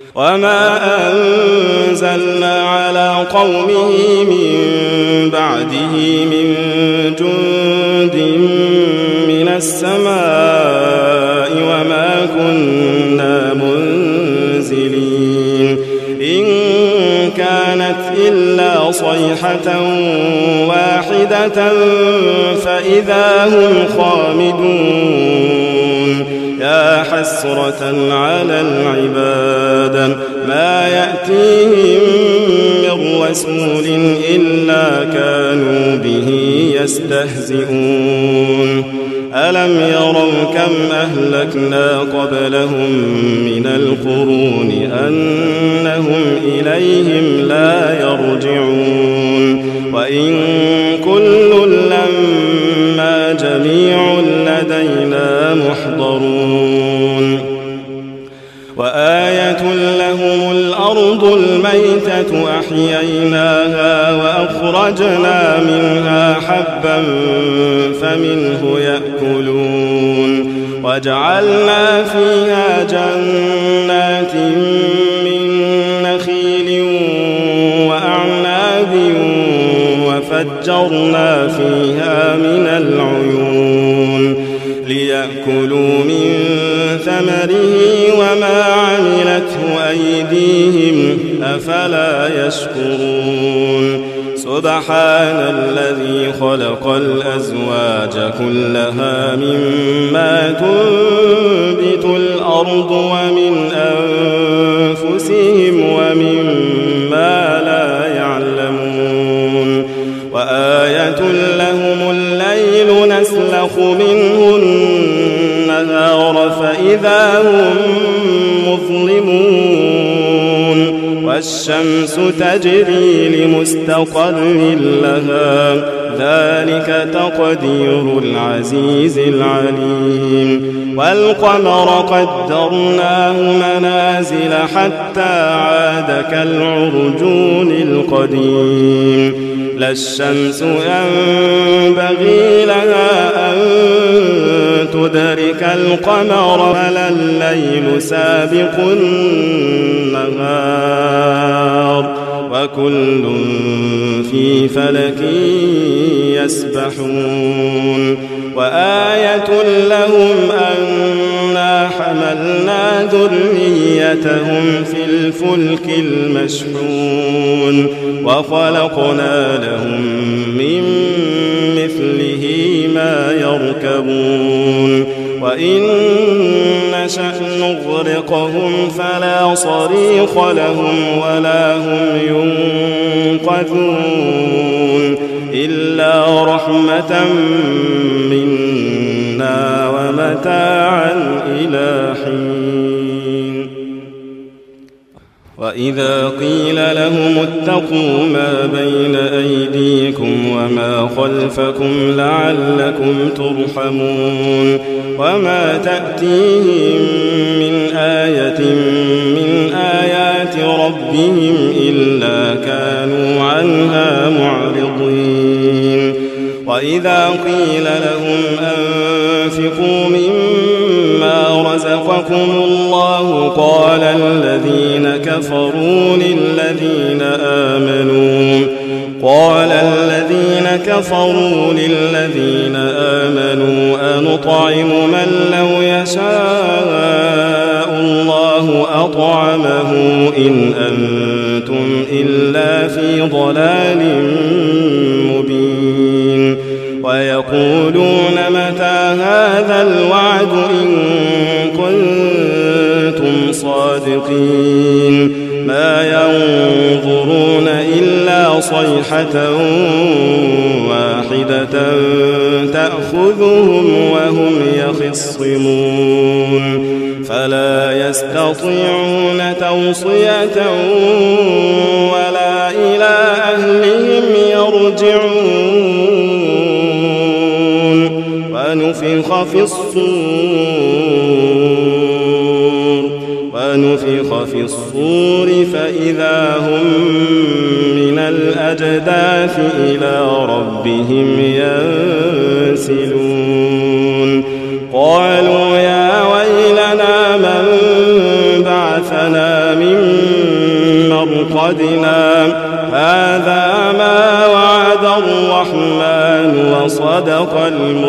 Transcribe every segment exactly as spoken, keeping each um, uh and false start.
وما أنزلنا على قومه من بعده من جند من السماء وما كنا منزلين إن كانت إلا صيحة واحدة فإذا هم خامدون يا حسرة على العباد ما يأتيهم من رسول إلا كانوا به يستهزئون ألم يروا كم أهلكنا قبلهم من القرون أنهم إليهم لا يرجعون وإن كل لما جميع لدينا محضرون وآية لهم الأرض الميتة أحييناها وأخرجنا منها حبا فمنه يأكلون وجعلنا فيها جنات من نخيل وأعناب وفجرنا فيها من العيون ليأكلوا من ثمره وما عملته أيديهم أفلا يشكرون سبحان الذي خلق الأزواج كلها مما تنبت الأرض ومن أنفسهم ومما لا يعلمون وآية لهم الليل نسلخ منه النهار فإذا هم مظلمون والشمس تجري لمستقر لها ذلك تقدير العزيز العليم والقمر قدرناه منازل حتى عاد كالعرجون القديم لا الشمس ينبغي لها أن تدرك القمر ولا الليل سابق النهار وكل في فلك يسبحون وآية لهم أنا حملنا ذريتهم في الفلك المشحون وخلقنا لهم من مثله ما يركبون وإن نشأ نغرقهم فلا صريخ لهم ولا هم ينقذون إلا رحمة منا ومتاعا إلى حين وإذا قيل لهم اتقوا ما بين أيديكم وما خلفكم لعلكم ترحمون وما تأتيهم من آية من آيات ربهم إلا كانوا عنها معرضين وإذا قيل لهم أنفقوا مما رزقكم الله قال الذين كفروا للذين آمنوا قال الذين كفروا للذين آمنوا أنطعم من لو يشاء الله أطعمه إن أنتم إلا في ضلال مبين ويقولون متى هذا الوعد إن كنتم صادقين ما ينظرون إلا صيحة واحدة تأخذهم وهم يخصمون فلا يستطيعون توصية ولا إلى أهلهم يرجعون ونفخ في الصور ونفخ في الصور فإذا هم من الأجداث إلى ربهم ينسلون قالوا يا ويلنا من بعثنا من مرقدنا هذا ما وعد الرحمن وصدق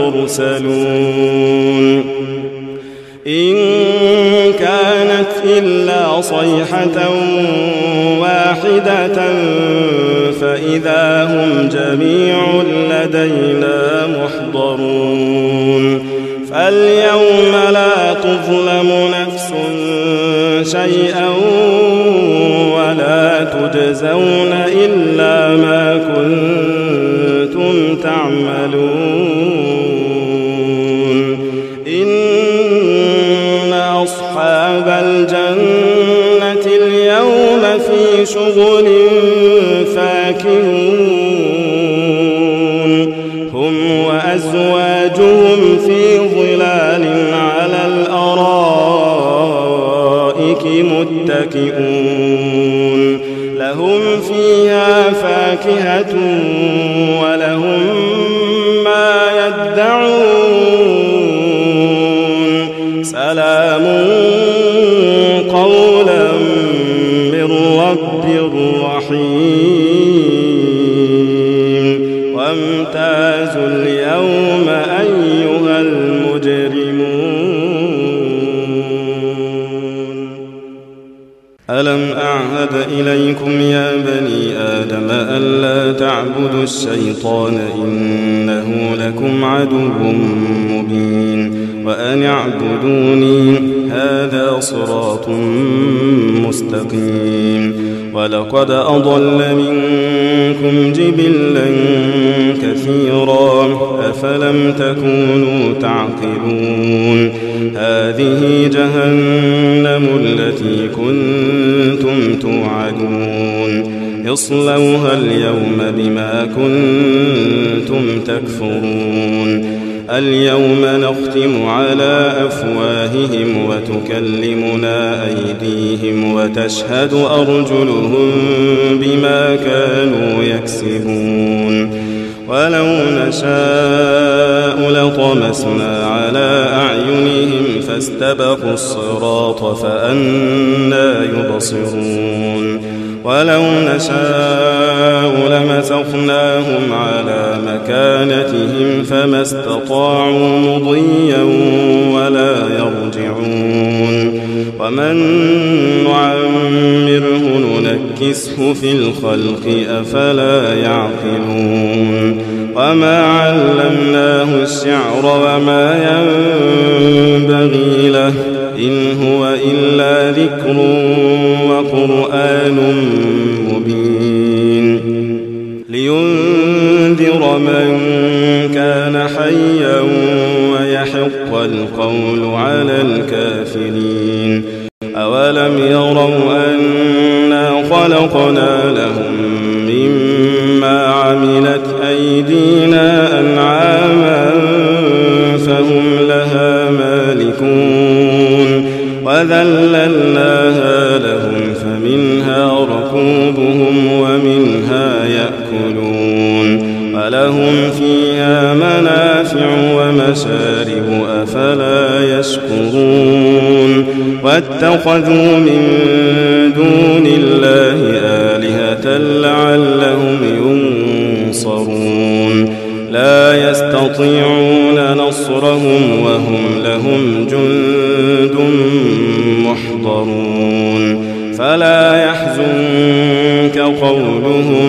المرسلون إن كانت إلا صيحة واحدة فإذا هم جميع لدينا محضرون فاليوم لا تظلم نفس شيئا ولا تجزون إلا ما كنتم تعملون إن أصحاب الجنة اليوم في شغل فاكهون هم وأزواجهم في ظلال على الأرائك متكئون لهم فيها فاكهة ولهم ما يدعون سلام قولا من رب رحيم وامتازوا اليوم أيها المجرمون ألم أعهد إليكم يا بني آدم ألا تعبدوا الشيطان إنه لكم عدو مبين وأن اعبدوني هذا صراط مستقيم ولقد أضل منكم جبلا كثيرا أفلم تكونوا تعقلون هذه جهنم التي كنتم توعدون اصلوها اليوم بما كنتم تكفرون اليوم نختم على أفواههم وتكلمنا أيديهم وتشهد أرجلهم بما كانوا يكسبون ولو نشاء لطمسنا على أعينهم فاستبقوا الصراط فأنى يبصرون ولو نشاء لمسخناهم على مكانتهم فما استطاعوا مضيا ولا يرجعون ومن نعمره ننكسه في الخلق أفلا يعقلون وما علمناه الشعر وما ينبغي له إن هو إلا ذكر وقرآن مبين لينذر من كان حيا ويحق القول على الكافرين أولم يروا أنا خلقنا لهم مما عملت أيدينا أنعاما فهم لها مالكون وذللناها لهم فمنها ركوبهم ومنها يأكلون ولهم فيها منافع ومشارب أفلا يشكرون واتخذوا من دون الله آلهة لعلهم ينصرون لا يستطيعون نصرهم وهم لهم جند محضرون فلا يحزنك قولهم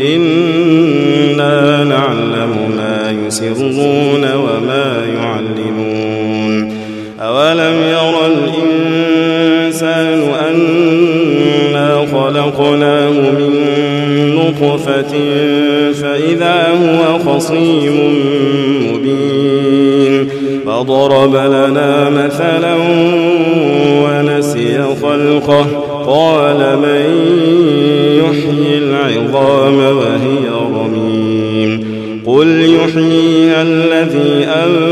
إنا نعلم ما يسرون وما يعلنون أولم يرى الإنسان أنا خلقناه من نطفة فإذا هو خصيم مبين فضرب لنا مثلا ونسي خلقه قال من يحيي العظام وهي رميم قل يحييها الذي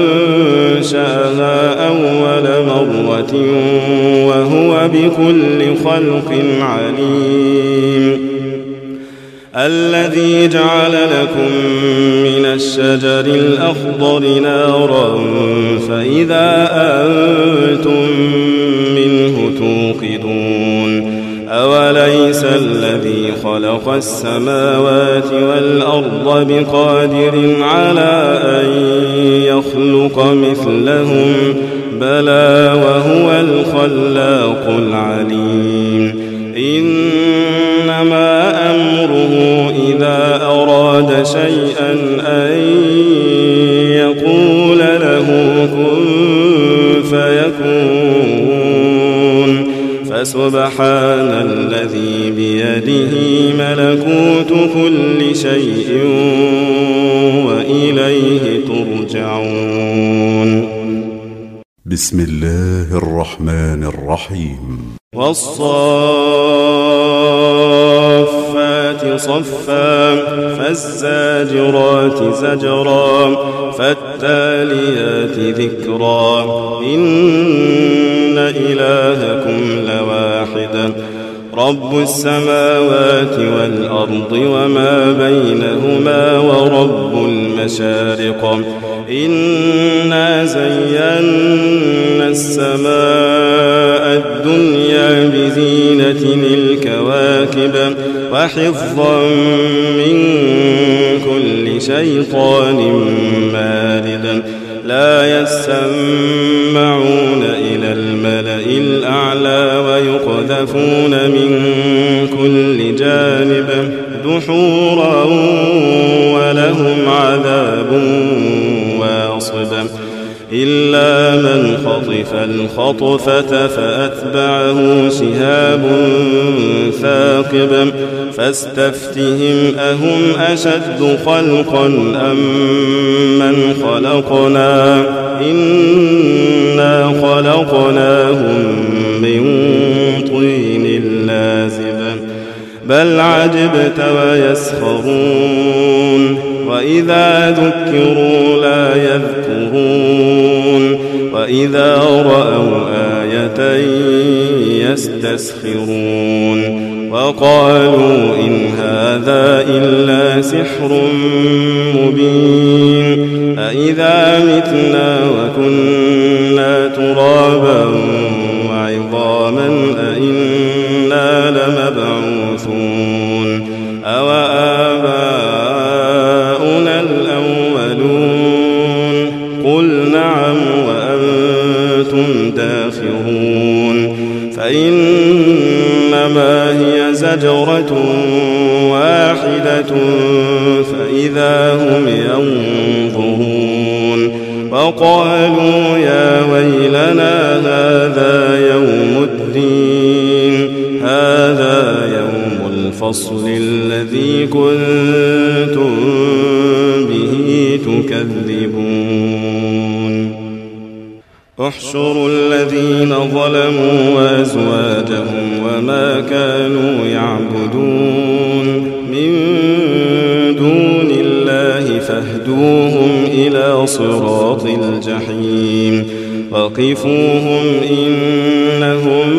أنشأها أول مرة وهو بكل خلق عليم الذي جعل لكم من الشجر الأخضر نارا فإذا أنتم منه توقدون أوليس الذي خلق السماوات والأرض بقادر على أن يخلق مثلهم بلى وهو الخلاق العليم إنما أمره إذا أراد شيئا أن يقول له كن فيكون فسبحان الذي بيده ملكوت كل شيء وإليه ترجعون. بسم الله الرحمن الرحيم. والصافات صفا فالزاجرات زجرا فالتاليات ذكرا إن إلهكم لواحد رب السماوات والأرض وما بينهما ورب المشارق إنا زينا السماء الدنيا بزينة الكواكب وحفظا من كل شيطان مارد لا يسمعون إلى الملأ الأعلى ويقذفون من كل جانب دحورا ولهم عذاب واصب إلا من خطف الخطفة فأتبعه شهاب ثاقب فاستفتهم أهم أشد خلقا أم من خلقنا إنا خلقناهم من طين لازب بل عجبت ويسخرون وإذا ذكروا لا يذكرون وإذا رأوا آية يستسخرون وقالوا إن هذا إلا سحر مبين أإذا متنا وكنا ترابا وعظاما أإنا لمبعوثون أو آباؤنا الأولون قل نعم وأنتم داخرون فإنما هي زجرة واحدة فإذا هم ينظرون وقالوا يا ويلنا هذا يوم الدين هذا يوم الفصل الذي كنتم به تكذبون احشروا الذين ظلموا وأزواجهم وما كانوا يعبدون من دون الله فاهدوهم إلى صراط الجحيم وقفوهم إنهم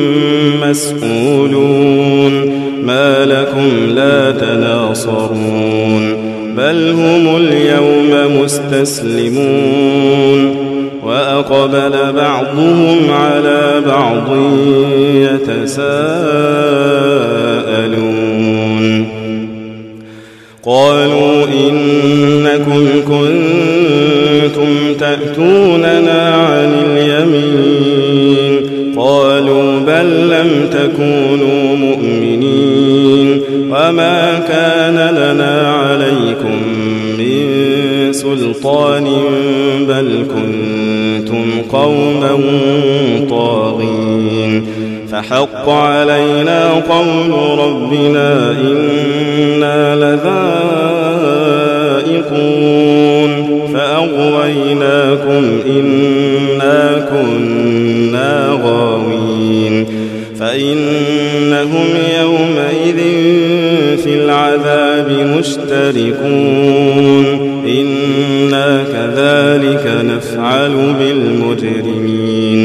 مسؤولون ما لكم لا تناصرون بل هم اليوم مستسلمون وأقبل بعضهم على بعض يتساءلون قالوا إنكم كنتم تأتوننا عن اليمين قالوا بل لم تكونوا مؤمنين وما كان لنا عليكم من سلطان بل كنتم قوما طاغين فحق علينا قول ربنا إنا لذائقون فأغويناكم إنا كنا غاوين فإنهم يومئذ في العذاب مشتركون إنا كذلك نفعل بالمجرمين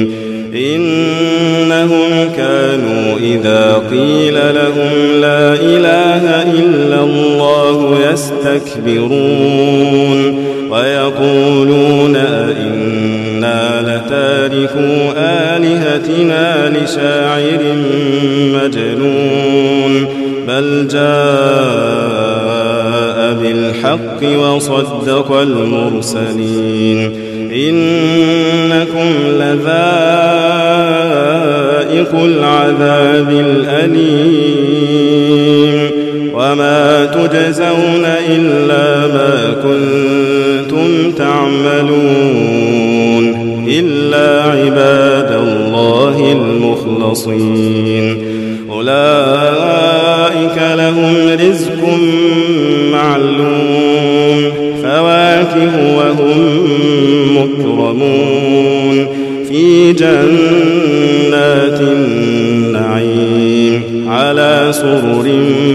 إنهم كانوا إذا قيل لهم لا إله إلا الله يستكبرون ويقولون أئنا لتاركو آلهتنا لشاعر مجنون بل جاء بالحق وصدق المرسلين إنكم لذائق العذاب الأليم وما تجزون إلا ما كنتم تعملون إلا عباد الله المخلصين أولئك لهم رزق معلوم فواكه وهم مكرمون في جنات النعيم على سرر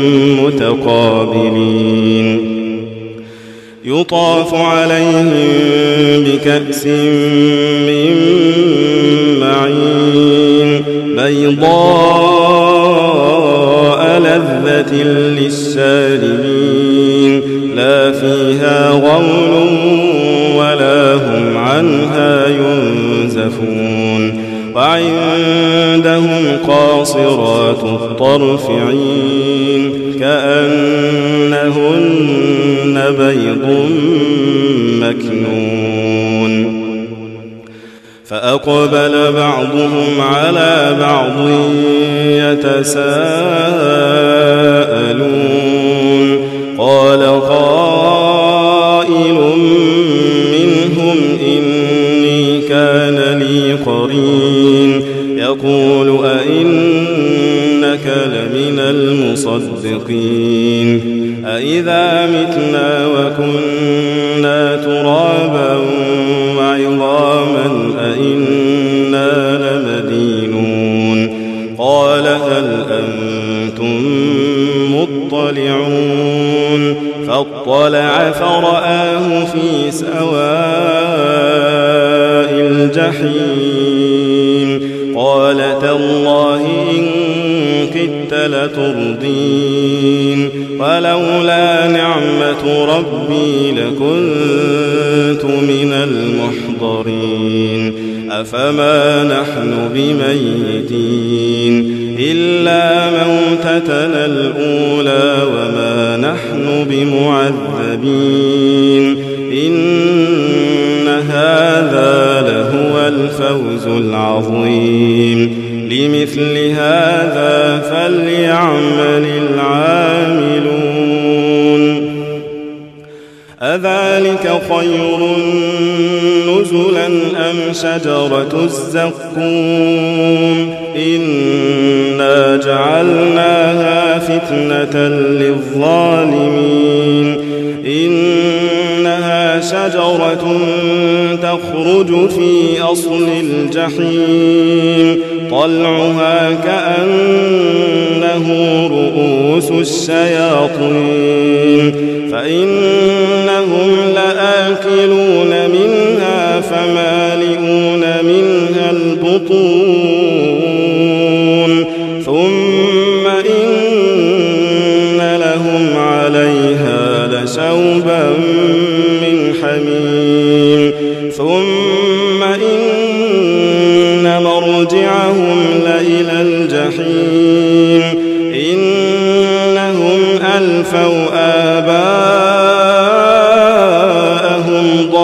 متقابلين يطاف عليهم بكأس من معين بيضاء لذة للشاربين لا فيها غول ولا هم عنها ينزفون وعندهم قاصرات الطرف عين كأنهن بيض مكنون فأقبل بعضهم على بعض يتساءلون قال قائل منهم إني كان لي قرين يقول أئنك لمن المصدقين أئذا متنا وكنا ترابا وعظاما أئنا لمدينون قال هل أنتم مطلعون فاطلع فرآه في سواء الجحيم قال تالله إن كدت لتردين ولولا نعمة ربي لكنت من المحضرين أفما نحن بميتين إلا موتتنا الأولى وما نحن بمعذبين إن هذا لهو الفوز العظيم لمثل هذا فليعمل العاملون أذلك خير نزلا أم شجرة الزقوم إنا جعلناها فتنة للظالمين إنها شجرة تخرج في أصل الجحيم طلعها كأنه رؤوس الشياطين فإنهم لآكلون منها فمالئون منها البطون ثم إن لهم عليها لشوبا من حميم ثم إن مرجعهم لإلى الجحيم إنهم ألفوا آباءهم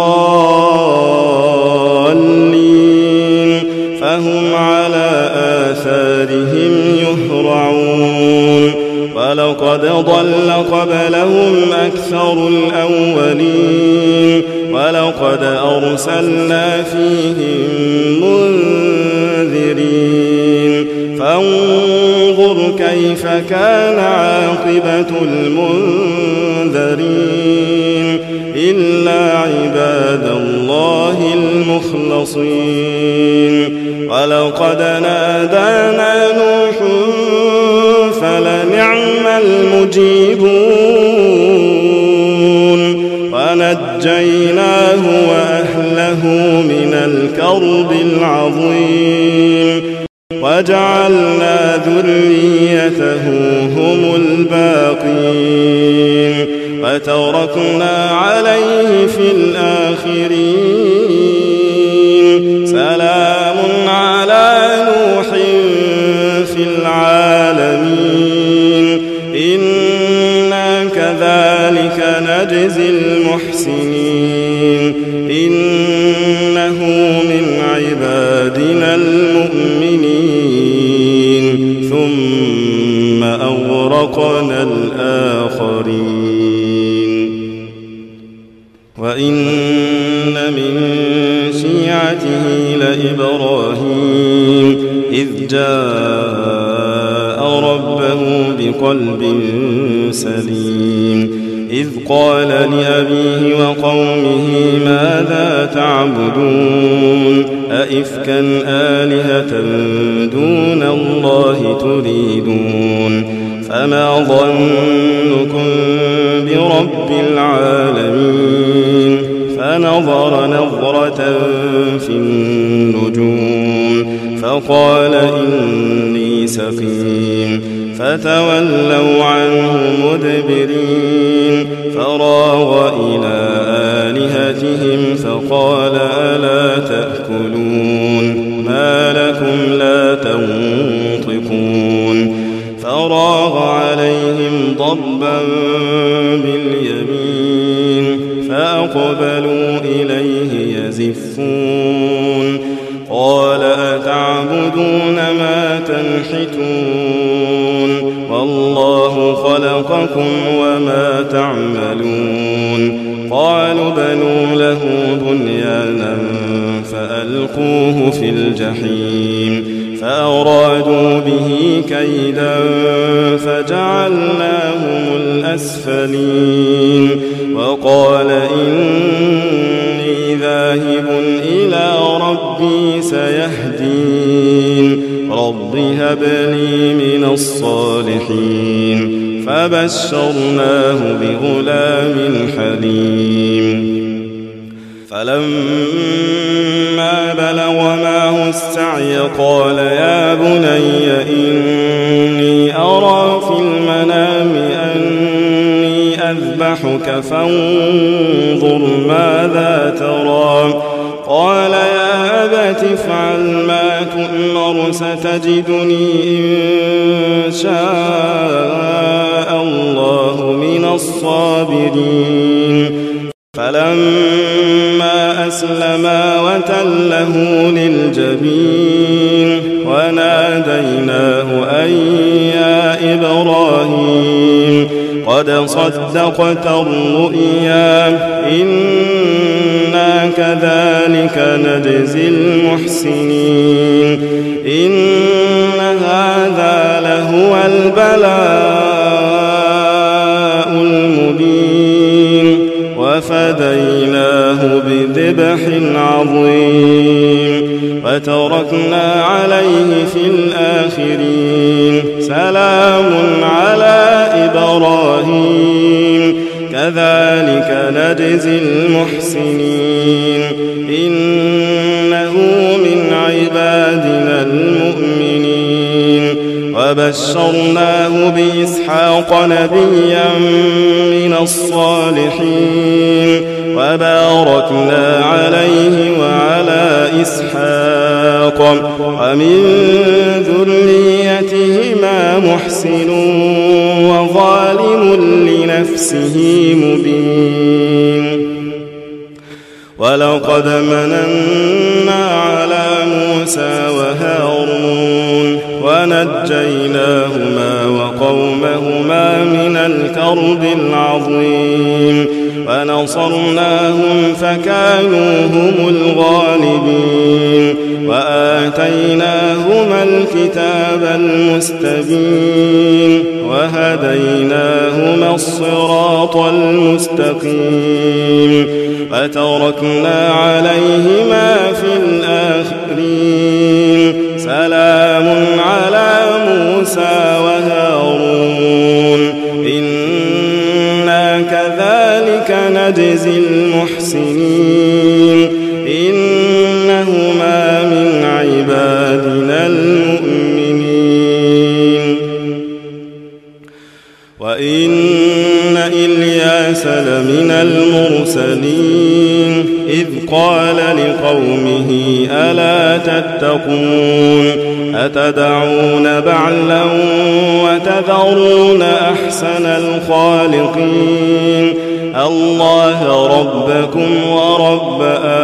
ضالين فهم على آثارهم يهرعون ولقد ضل قبلهم أكثر الأولين ولقد أرسلنا فيهم منذرين فانظر كيف كان عاقبة المنذرين إلا عباد الله المخلصين ولقد نادانا نوح فلنعم المجيبون ونجيناه وأهله من الكرب العظيم وجعلنا ذريته هم الباقين وتركنا عليه في الآخرين سلام على نوح في العالمين نجزي المحسنين إنه من عبادنا المؤمنين ثم أغرقنا الآخرين وإن من شيعته لإبراهيم إذ جاء ربه بقلب سليم إذ قال لأبيه وقومه ماذا تعبدون أئفكا آلهة دون الله تريدون فما ظنكم برب العالمين فنظر نظرة في النجوم فقال إني سقيم فتولوا عنه مدبرين فراغ إلى آلهتهم فقال ألا تأكلون ما لكم لا تنطقون فراغ عليهم ضربا باليمين فأقبلوا إليه يزفون قال أتعبدون ما تنحتون والله خلقكم وما تعملون قالوا بنوا له بنيانا فألقوه في الجحيم فأرادوا به كيدا فجعلناهم الأسفلين وقال إني ذاهب إلى ربي سيهدين رب هب لي من الصالحين فبشرناه بغلام حليم فلما بلغ معه السعي قال يا بني إني أرى في المنام أني أذبحك فانظر ماذا ترى قال يا أبت افعل ما تؤمر ستجدني إن شاء الله من الصابرين فلما أسلما وتله للجبين وناديناه أن يا إبراهيم قد صدقت الرؤيا إنا كذلك نجزي المحسنين إن هذا لهو البلاء المبين وفديناه بذبح عظيم وتركنا عليه في الآخرين سلام على إبراهيم كذلك نجزي المحسنين إنه من عبادنا المؤمنين وبشرناه بإسحاق نبيا من الصالحين وباركنا عليه وعلى إسحاق ومن ذريتهما محسن وظالم لنفسه مبين ولقد مننا على موسى وهارون ونجيناهما وقومهما من الكرب العظيم ونصرناهم فكانوا هم الغالبين وآتيناهما الكتاب المستبين وهديناهما الصراط المستقيم وتركنا عليهما في الآخرين سلام على موسى وهارون إنا كذلك نجزي المحسنين إنهما من عبادنا المؤمنين وإن إلياس لمن المرسلين إذ قال لقومه ألا تتقون أتدعون بعلا وتذرون أحسن الخالقين الله ربكم ورب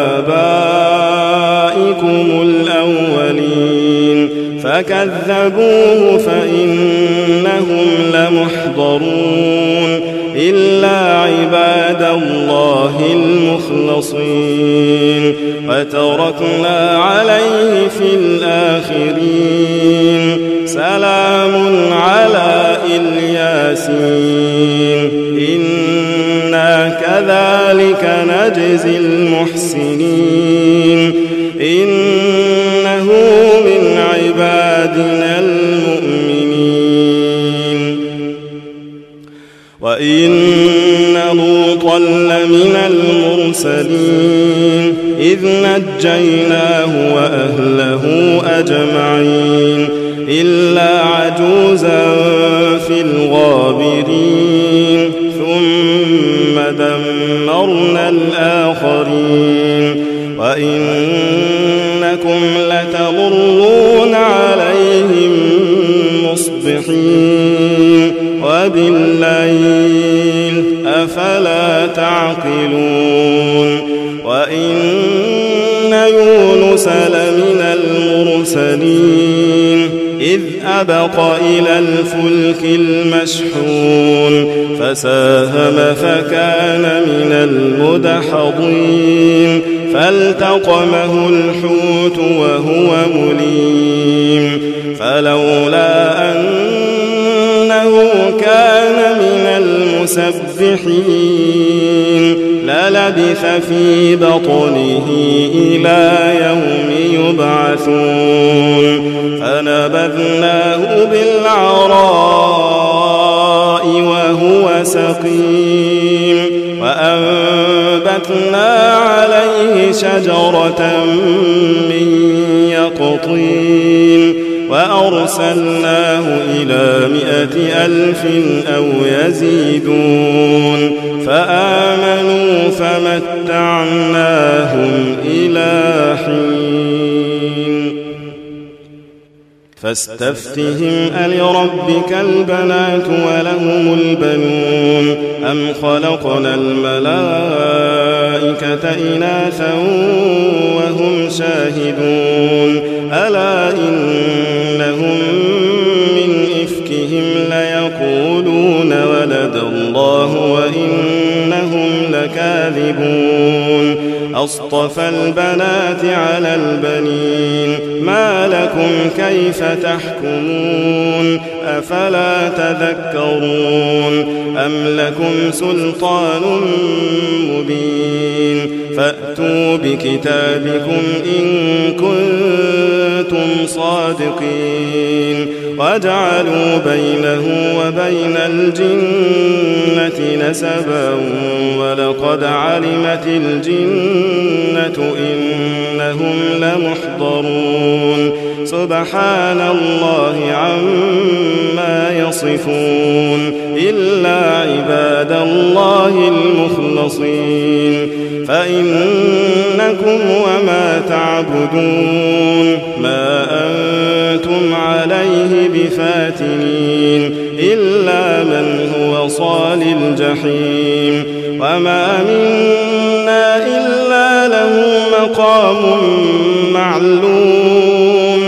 آبائكم الأولين فكذبوه فإنهم لمحضرون إلا عباد الله المخلصين وتركنا عليه في الآخرين سلام على الياسين إنا كذلك نجزي المحسنين إنه من عبادنا المؤمنين وإن لوطا لمن المرسلين إذ نجيناه وأهله أجمعين إلا عجوزا في الغابرين ثم دمرنا الآخرين وإنكم لتمرون عليهم مصبحين وبالليل أفلا تعقلون وإن يونس لمن المرسلين إذ أبق إلى الفلك المشحون فساهم فكان من المدحضين فالتقمه الحوت وهو مليم فلولا أنه كان من المسبحين للبث في بطنه إلى يوم يبعثون فنبذناه بالعراء وهو سقيم وأنبتنا عليه شجرة من يقطين وأرسلناه إلى مائة ألف أو يزيدون فآمنوا فمتعناهم إلى حين فاستفتهم ألربك البنات ولهم البنون أم خلقنا الملائكة إناثا وهم شاهدون ألا إنهم من إفكهم ليقولون ولد الله وإنهم لكاذبون أصطفى البنات على البنين ما لكم كيف تحكمون أفلا تذكرون أم لكم سلطان مبين فأتوا بكتابكم إن كنتم صادقين وجعلوا بينه وبين الجنة نسبا ولقد علمت الجنة إنهم لمحضرون سبحان الله عما يصفون إلا عباد الله المخلصين فإنكم وما تعبدون ما أنتم عليه بفاتنين إلا من هو صال الجحيم وما منا إلا له مقام معلوم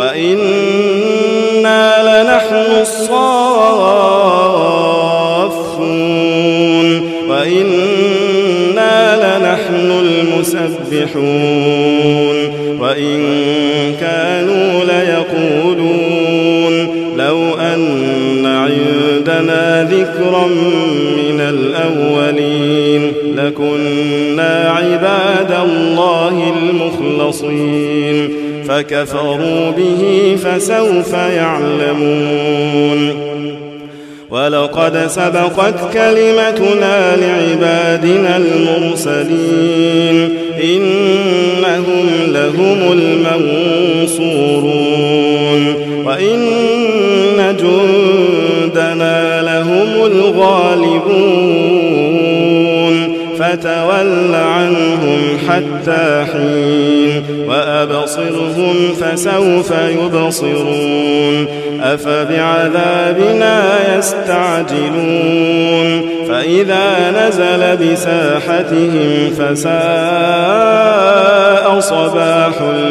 وإنا لنحن الصافون وإنا لنحن المسبحون وإن كانوا ليقولون لو أن عندنا ذكرا من الأولين لكنا عباد الله المخلصين فكفروا به فسوف يعلمون ولقد سبقت كلمتنا لعبادنا المرسلين إنهم لهم المنصورون وإن جندنا لهم الغالبون فتول عنهم حتى حين وأبصرهم فسوف يبصرون أفبعذابنا يستعجلون فإذا نزل بساحتهم فساء صباح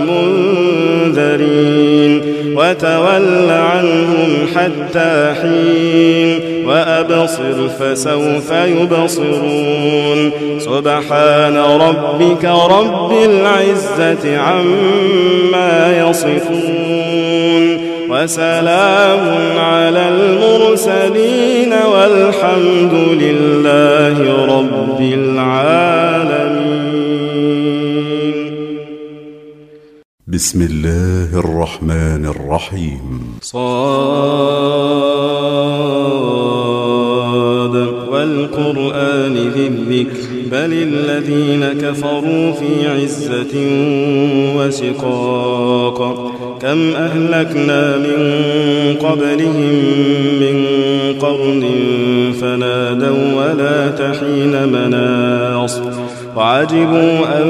المنذرين وتول عنهم حتى حين وأبصر فسوف يبصرون سبحان ربك رب العزة عما يصفون وسلام على المرسلين والحمد لله رب العالمين. بسم الله الرحمن الرحيم. صاد والقرآن ذي الذكر بل الذين كفروا في عزة وشقاق كم أهلكنا من قبلهم من قرن فنادوا ولا تحين مناص وعجبوا أن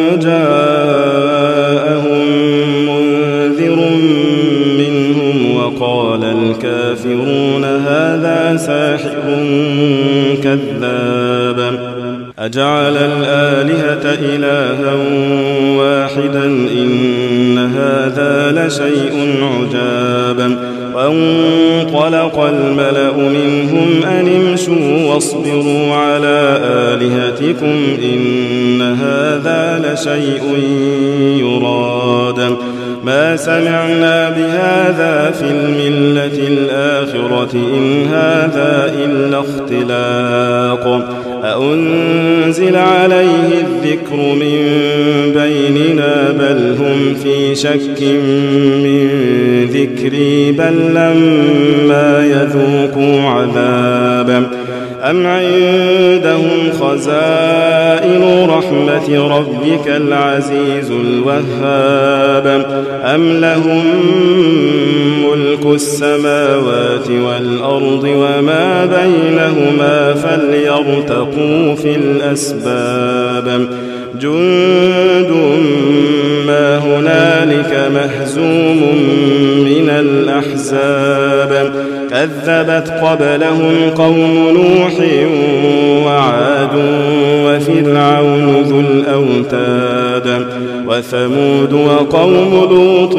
جاءهم منذر منهم وقال الكافرون هذا ساحر كذاب أجعل الآلهة إلها واحدا إن هذا لشيء عجاب وانطلق الملأ منهم أن امشوا واصبروا على آلهتكم إن هذا لشيء يراد ما سمعنا بهذا في الملة الآخرة إن هذا إلا اختلاق أأنزل عليه الذكر من بيننا بل هم في شك من ذكري بل لما يذوقوا عذابا أم عندهم خزائن رحمة ربك العزيز الوهاب أم لهم ملك السماوات والأرض وما بينهما فليرتقوا في الأسباب جند ما هنالك مهزوم من الأحزاب كذبت قبلهم قوم نوح وعاد وفرعون ذو الأوتاد وثمود وقوم لوط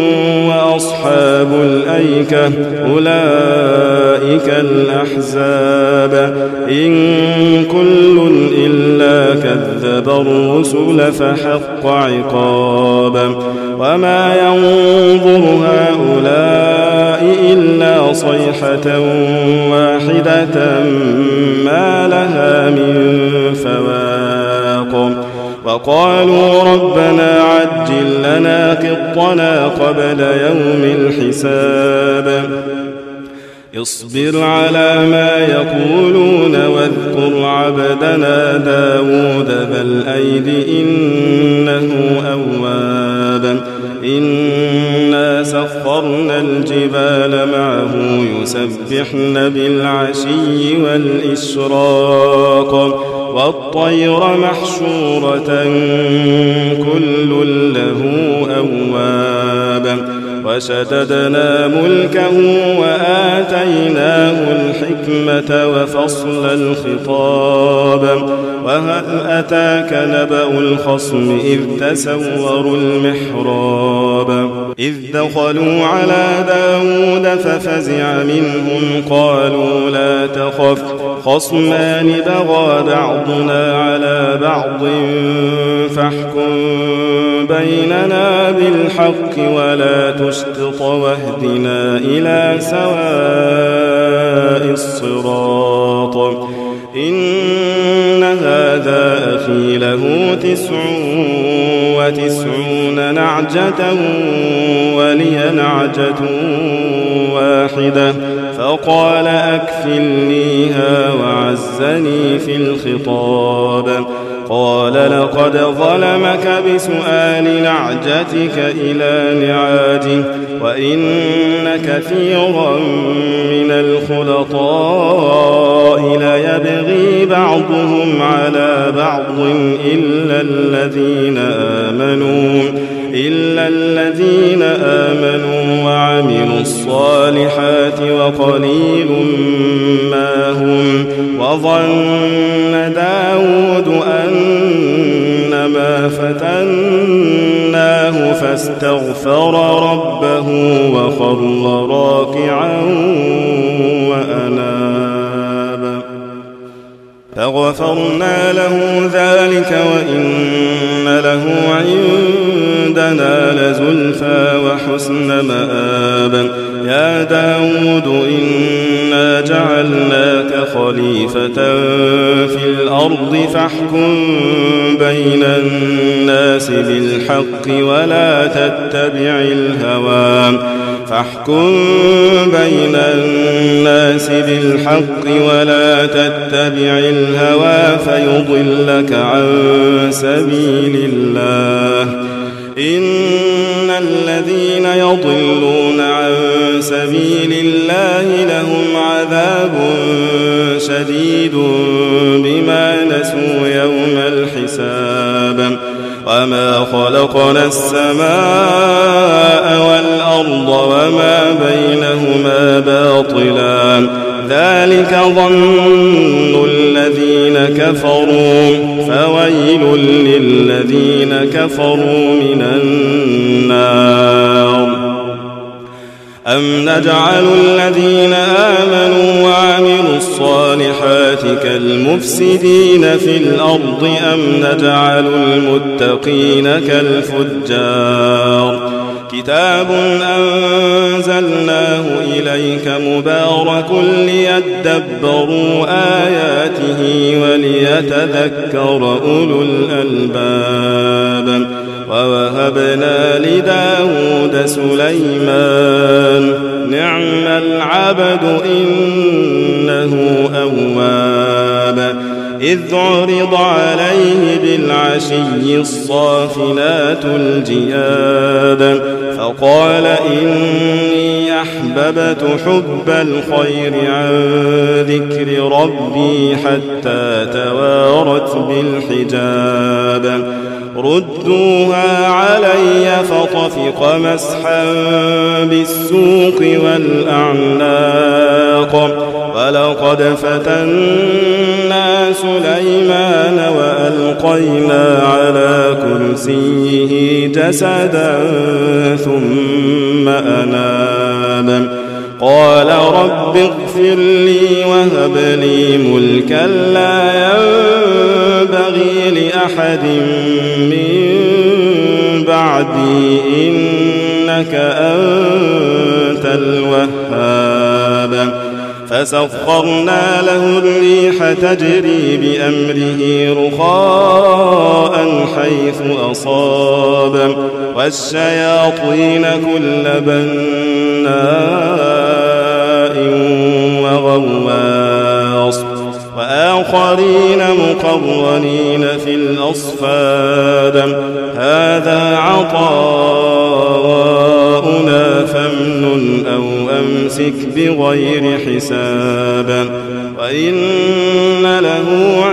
وأصحاب الأيكة أولئك الأحزاب إن كل إلا كذب الرسل فحق عقاب وما ينظر هؤلاء إلا صيحة واحدة ما لها من فواق وقالوا ربنا عجل لنا قطنا قبل يوم الحساب اصبر على ما يقولون واذكر عبدنا داود ذا الأيد إنه أواب إنا سخرنا الجبال معه يسبحن بالعشي والإشراق والطير محشورة كل له أواب وشددنا ملكه وآتيناه الحكمة وفصل الخطاب وهل أتاك نبأ الخصم إذ تسوروا المحراب إذ دخلوا على داود ففزع منهم قالوا لا تخف خصمان بغى بعضنا على بعض فاحكم بيننا بالحق ولا تشطط واهدنا إلى سواء الصراط إن هذا أخي له تسع وتسعون نعجة ولي نعجة واحدة فقال أكفلنيها وعزني في الخطاب قال لقد ظلمك بسؤال نعجتك إلى نعاجه وإن كثيرا من الخلطاء ليبغي بعضهم على بعض إلا الذين آمنوا إلا الذين آمنوا وعملوا الصالحات وقليل وظن داود أنما فتناه فاستغفر ربه وخر راكعا وأناب فغفرنا له ذلك وإن له عندنا لزلفى وحسن مآب يا داود إنا جعلناك خليفة في الأرض فاحكم بين الناس بالحق ولا تتبع الهوى فاحكم بين الناس بالحق ولا تتبع الهوى فيضلك عن سبيل الله إن الذين يضلون عن سبيل الله لهم عذاب شديد بما نسوا يوم الحساب وما خلقنا السماء والأرض وما بينهما باطلا ذلك ظن الذين كفروا فويل للذين كفروا من النار أم نجعل الذين آمنوا وعملوا الصالحات كالمفسدين في الأرض أم نجعل المتقين كالفجار كتاب أنزلناه إليك مبارك ليدبروا آياته وليتذكر أولو الألباب ووهبنا لداود سليمان نعم العبد إنه أواب إذ عرض عليه بالعشي الصافنات الجياد فقال إني أحببت حب الخير عن ذكر ربي حتى توارت بالحجاب ردوها علي فطفق مسحا بالسوق والأعناق ولقد فتنا سليمان وألقينا على كرسيه جسدا ثم أناب قال رب اغفر لي وهب لي ملكا لا ينبغي لأحد من بعدي إنك أنت الوهاب فسخرنا له الريح تجري بأمره رخاء حيث أصاب والشياطين كل بناء وغواص وآخرين مقرنين في الأصفاد هذا عطاؤنا فامنن أو أمسك بغير حساب وإن له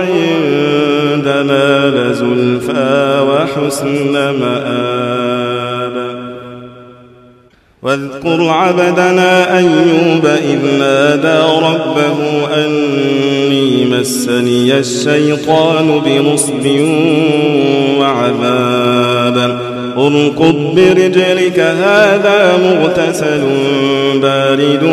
عندنا لزلفى وحسن مآب واذكر عبدنا أيوب إذ نادى ربه أني مسني الشيطان بنصب وعذاب اركض برجلك هذا مغتسل بارد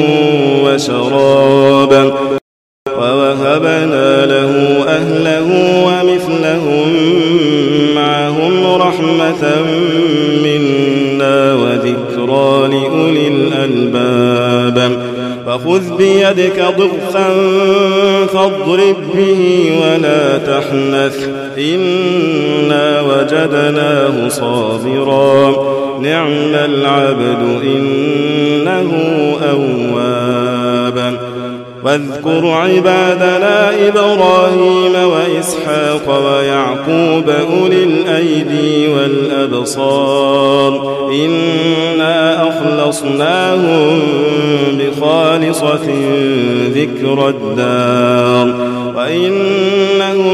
وشراب ووهبنا له أهله ومثلهم معهم رحمة منا وذكرى لأولي الألباب فخذ بيدك ضغثا فاضرب به ولا تحنث إنا وجدناه صابرا نعم العبد إنه أواب واذكر عبادنا إبراهيم وإسحاق ويعقوب أولي الأيدي والأبصار إنا أخلصناهم بخالصة ذكر الدار وإنهم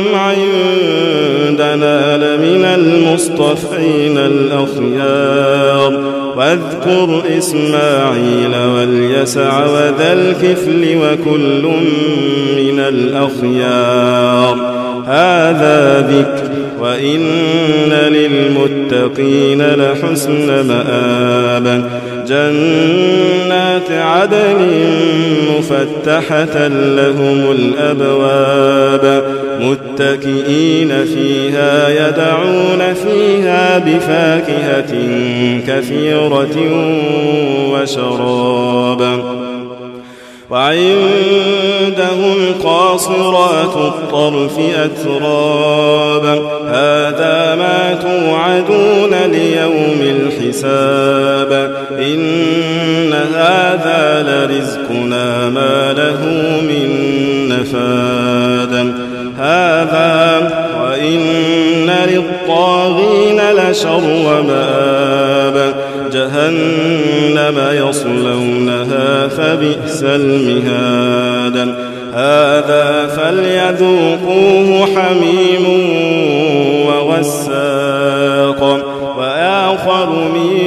عندنا لمن المصطفين الأخيار واذكر إسماعيل واليسع وذا الكفل وكل من الأخيار هذا ذكر وإن للمتقين لحسن مآب جنات عدن مفتحة لهم الأبواب متكئين فيها يدعون فيها بفاكهة كثيرة وشراب وعندهم قاصرات الطرف أتراب هذا ما توعدون ليوم الحساب إن هذا لرزقنا ما له من نفاد هذا وإن للطاغين لشر مآب جهنم يصلونها فبئس المهاد هذا فليذوقوه حميم وغساق وآخر من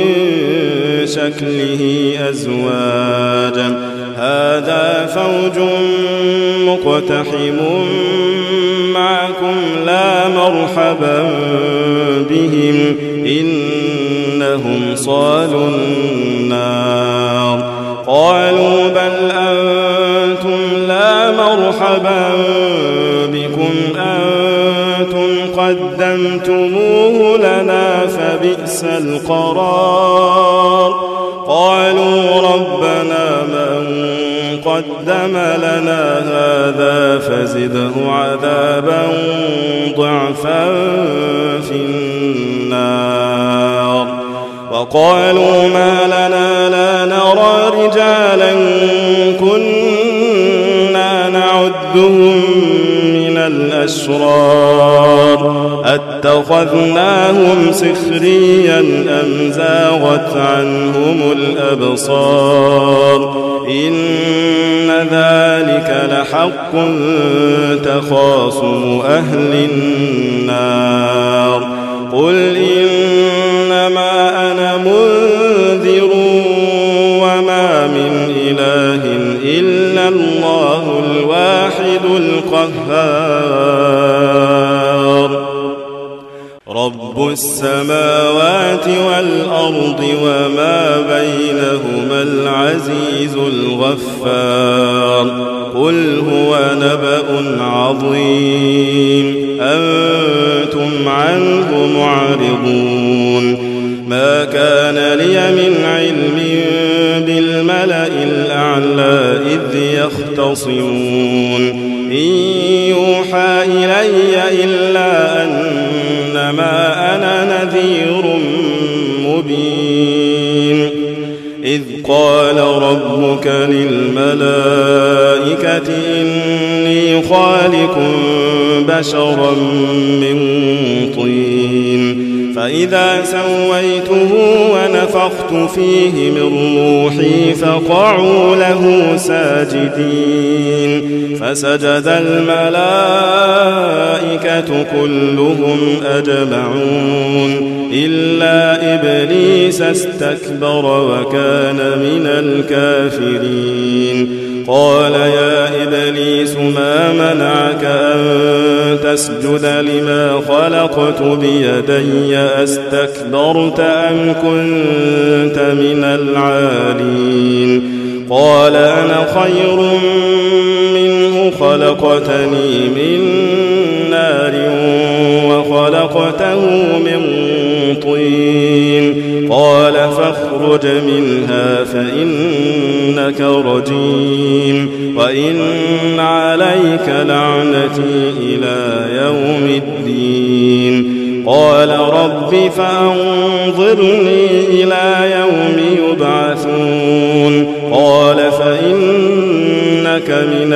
شكله أزواج هذا فوج مقتحم معكم لا مرحبا بهم إنهم صالوا النار قالوا بل أنتم لا مرحبا بكم أنتم قدمتموه لنا فبئس القرار قالوا ربنا من قدم لنا هذا فزده عذابا ضعفا في النار وقالوا ما لنا لا نرى رجالا كنا نعدهم من الأشرار أتخذناهم سخريا أم زاغت عنهم الأبصار إن ذلك لحق تخاصم أهل النار قل إنما أنا منذر وما من إله إلا الله الواحد القهار رب السماوات والأرض وما بينهما العزيز الغفار قل هو نبأ عظيم أنتم عنه معرضون ما كان لي من علم بالملأ الأعلى إذ يختصمون إن يوحى إلي إلا أنما أنا نذير مبين إذ قال ربك للملائكة إني خالق بشرا من طين فإذا سويته ونفخت فيه من روحي فقعوا له ساجدين فسجد الملائكة كلهم أجمعون إلا إبليس استكبر وكان من الكافرين قال يا إبليس ما منعك أن تسجد لما خلقت بيدي أستكبرت أم كنت من العالين قال أنا خير منه خلقتني من نار وخلقته من طين قال فاخرج منها فإنك رجيم وإن عليك لعنتي إلى يوم الدين قال رب فأنظرني إلى يوم يبعثون قال فإنك من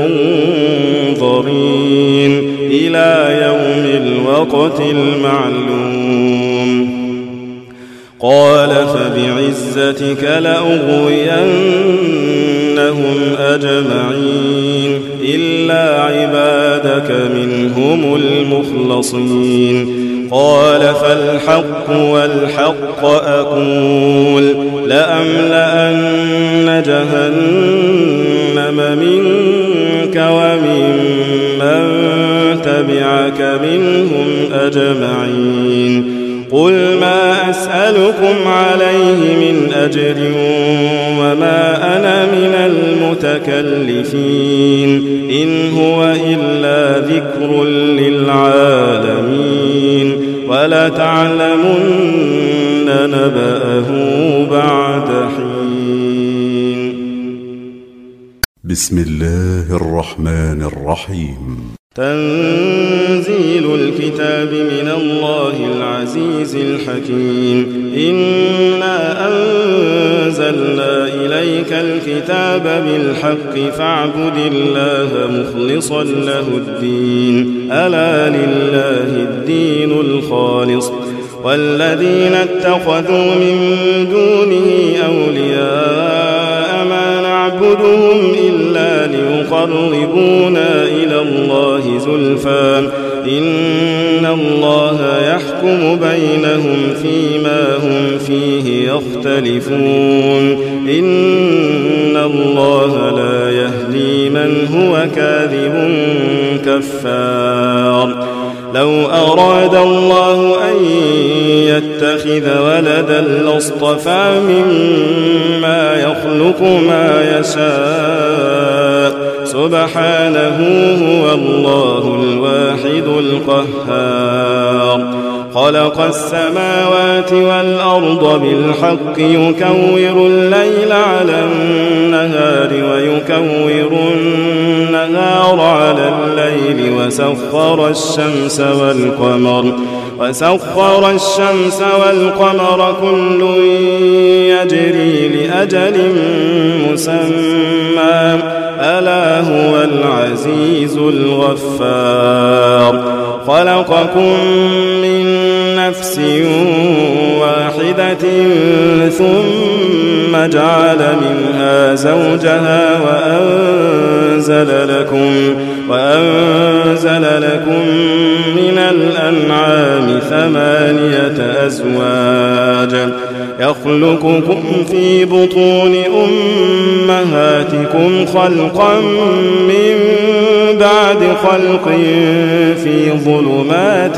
المنظرين إلى يوم الوقت المعلوم قال فبعزتك لأغوينهم أجمعين إلا عبادك منهم المخلصين قال فالحق والحق أقول لأملأن جهنم منك ومن من تبعك منهم أجمعين قل ما أسألكم عليه من أجر وما أنا من المتكلفين إن هو إلا ذكر للعالمين ولتعلمن نبأه بعد حين. بسم الله الرحمن الرحيم. تنزيل الكتاب من الله العزيز الحكيم. إنا أنزلنا إليك الكتاب بالحق فاعبد الله مخلصا له الدين ألا لله الدين الخالص والذين اتخذوا من دونه أولياء ما نعبدهم إلا ليقربونا إلى الله زلفى إن الله يحكم بينهم فيما هم فيه يختلفون إن الله لا يهدي من هو كاذب كفار. لو أراد الله أن يتخذ ولدا لاصطفى مما يخلق ما يشاء سبحانه هو الله الواحد القهار. خلق السماوات والأرض بالحق يكور الليل على النهار ويكور النهار على الليل وسخر الشمس والقمر وسخر الشمس والقمر كل يجري لأجل مسمى ألا هو العزيز الغفار. خلقكم من نفس واحدة ثم جعل منها زوجها وأنزل لكم وأنزل لكم من الأنعام ثمانية أزواج يخلقكم في بطون أمهاتكم خلقا من بعد خلق في ظلمات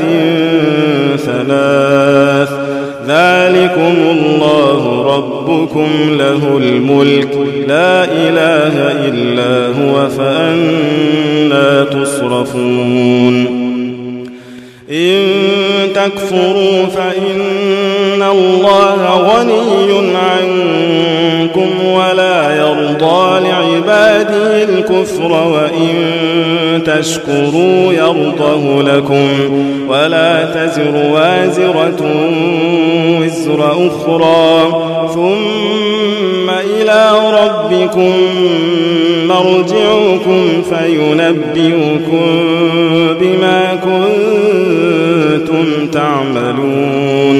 ثلاث ذلكم الله ربكم له الملك لا إله إلا هو فأنى تصرفون. إن تكفروا فإن الله غني عنكم ولا يرضى لعباده الكفر وإن تشكروا يرضه لكم ولا تزر وازرة وزر أخرى ثم إلى ربكم مرجعكم فينبئكم بما كنتم تعملون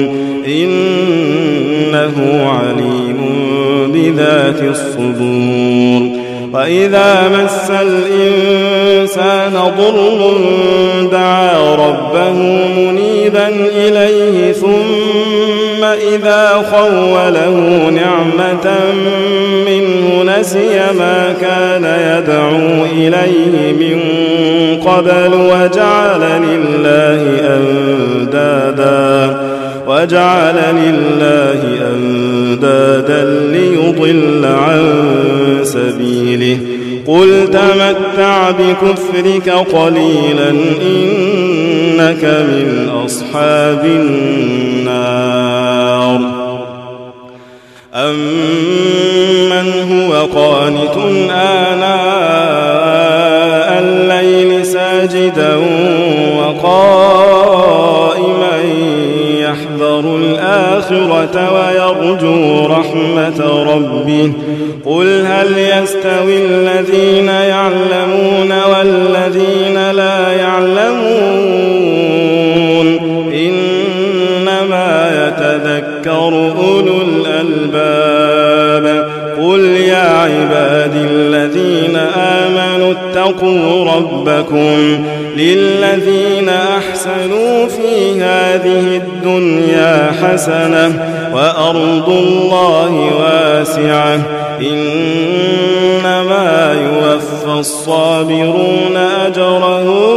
إنه عليم بذات الصدور. وإذا مس الإنسان ضر دعا ربه منيبا إليه ثم إذا خوله نعمة منه نسي ما كان يدعو إليه من قبل وجعل لله أندادا وجعل لله أندادا ليضل عن سبيله. قل تمتع بكفرك قليلا إنك من أصحاب النار. أمن هو قانت آناء الليل ساجدا وقائما يحذر الآخرة ويرجو رحمة ربه قل هل يستوي الذين يعلمون والذين لا يعلمون إنما يتذكر أولو الألباب. قل يا عبادي الذين آمنوا واتقوا ربكم للذين أحسنوا في هذه الدنيا حسنة وأرض الله واسعة إنما يوفى الصابرون أجرهم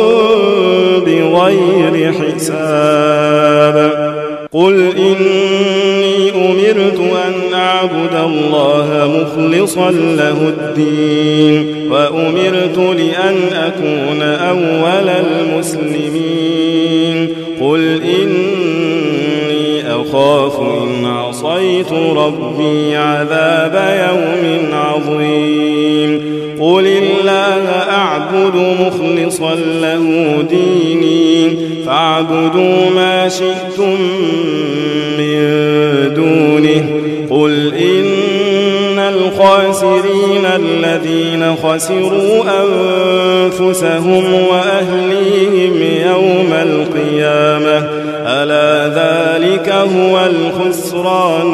بغير حساب قل إني أمرت أن أعبد الله مخلصا له الدين وأمرت لأن أكون أول المسلمين قل إني أخاف إن عصيت ربي عذاب يوم عظيم قل الله أعبد مخلصا له ديني فاعبدوا ما شئتم من دونه قل إن الخاسرين الذين خسروا أنفسهم وأهليهم يوم القيامة ألا ذلك هو الخسران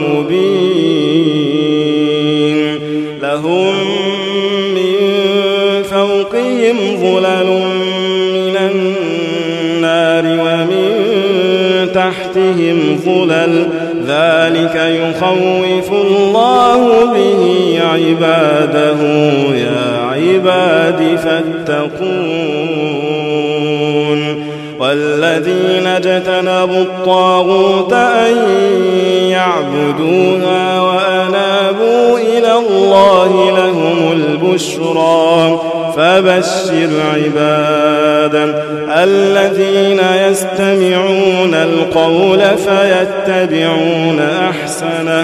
المبين لهم من فوقهم ظلل من النار ومن تحتهم ظلل ذلك يخوف الله به عباده يا عباد فاتقون والذين اجتنبوا الطاغوت أن يعبدوها وأنابوا إلى الله لهم البشرى فبشر عبادا الذين يستمعون القول فيتبعون أحسنه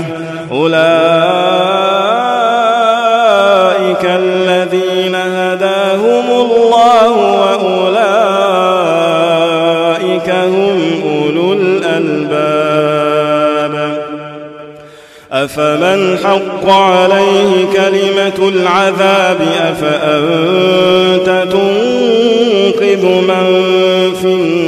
أولئك الذين هداهم الله وأولئك هم أولو الألباب أفمن حق عليه كلمة العذاب أفأنت تنقذ من في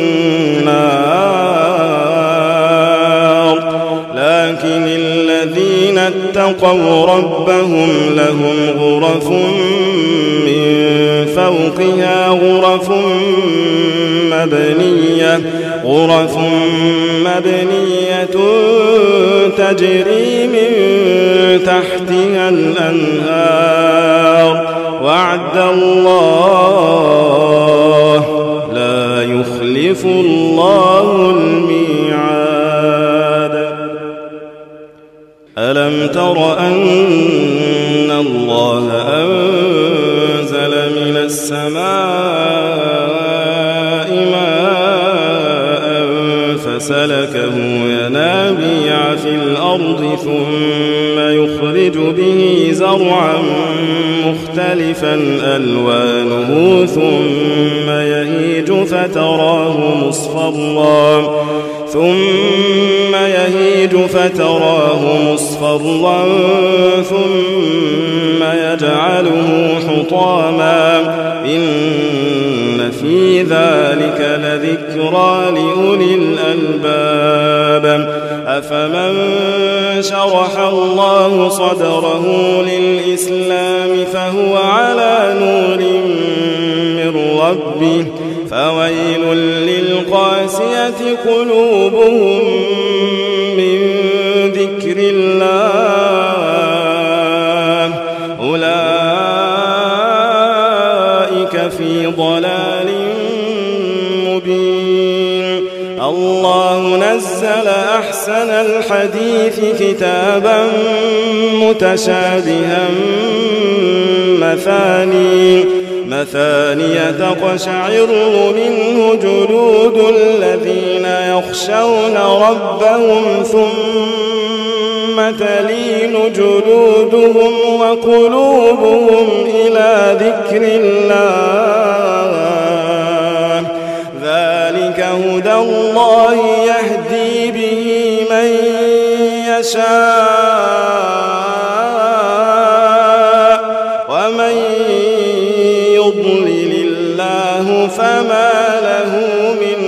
النار لكن الذين اتقوا ربهم لهم غرف من فوقها غرف مبنية غرف مبنية تجري من تحتها الأنهار وعد الله لا يخلف الله الميعاد ألم تر أن الله أنزل من السماء ماء فسلكه ينابيع في الأرض ثم يخرج به زرعا مختلفا ألوانه ثم يهيج فتراه مصفرا ثم يهيج فتراه مصفرا ثم يجعله حطاما إن في ذلك لذكرى لأولي الألباب أفمن شرح الله صدره للإسلام فهو على نور من ربه فويل للقاسية قلوبهم من ذكر الله أولئك في ضلال مبين الله نزل أحسن الحديث كتابا متشابها مثاني مثانية تقشعر منه جلود الذين يخشون ربهم ثم تلين جلودهم وقلوبهم إلى ذكر الله ذلك هدى الله يهدي به من يشاء ومن يضلل الله فما له من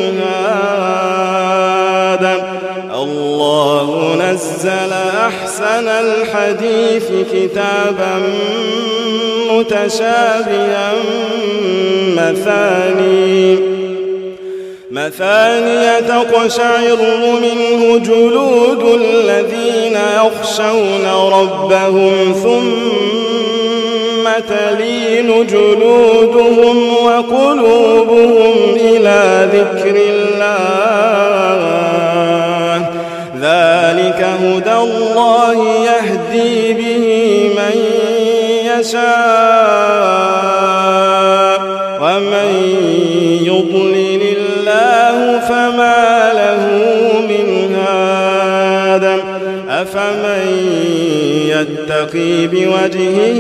هاد الله نزل أحسن الحديث كتابا متشابها مثاني مثانية تقشعر منه جلود الذين يخشون ربهم ثم تلين جلودهم وقلوبهم إلى ذكر الله ذلك هدى الله يهدي به من يشاء ومن يضلل فما له من هاد أفمن يتقي بوجهه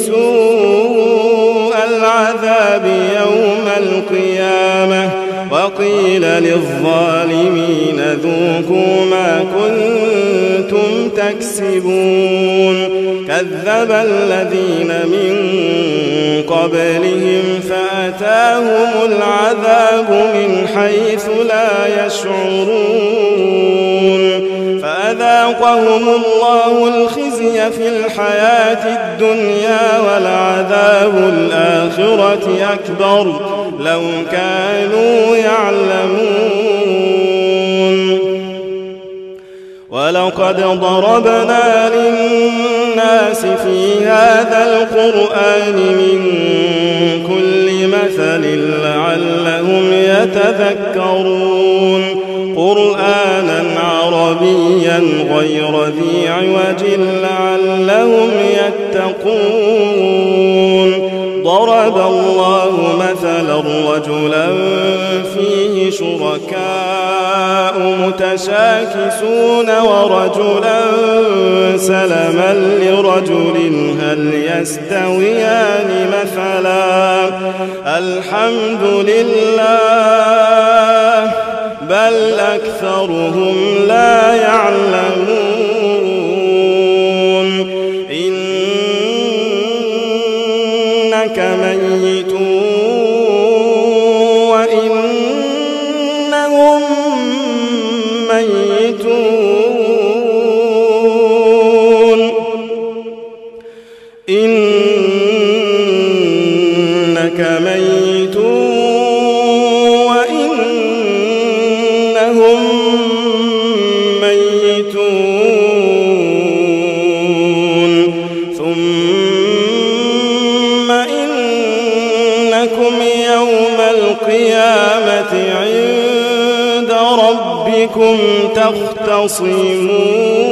سوء العذاب يوم القيامة وقيل للظالمين ذوقوا ما كنتم تكسبون كذب الذين من قبلهم فأتاهم العذاب من حيث لا يشعرون فأذاقهم الله الخزي في الحياة الدنيا ولعذاب الآخرة أكبر لو كانوا يعلمون ولقد ضربنا للناس في هذا القرآن من كل مثل لعلهم يتذكرون قرآنا عربيا غير ذي عوج لعلهم يتقون ضرب الله مثلا رجلا فيه شركاء متشاكسون ورجلا سلما لرجل هل يستويان مثلا الحمد لله بل أكثرهم لا يعلمون إنك ميت وإنهم ميتون إنك ميت وإنهم ميتون ثم إنكم يوم القيامة عند ربكم تختصمون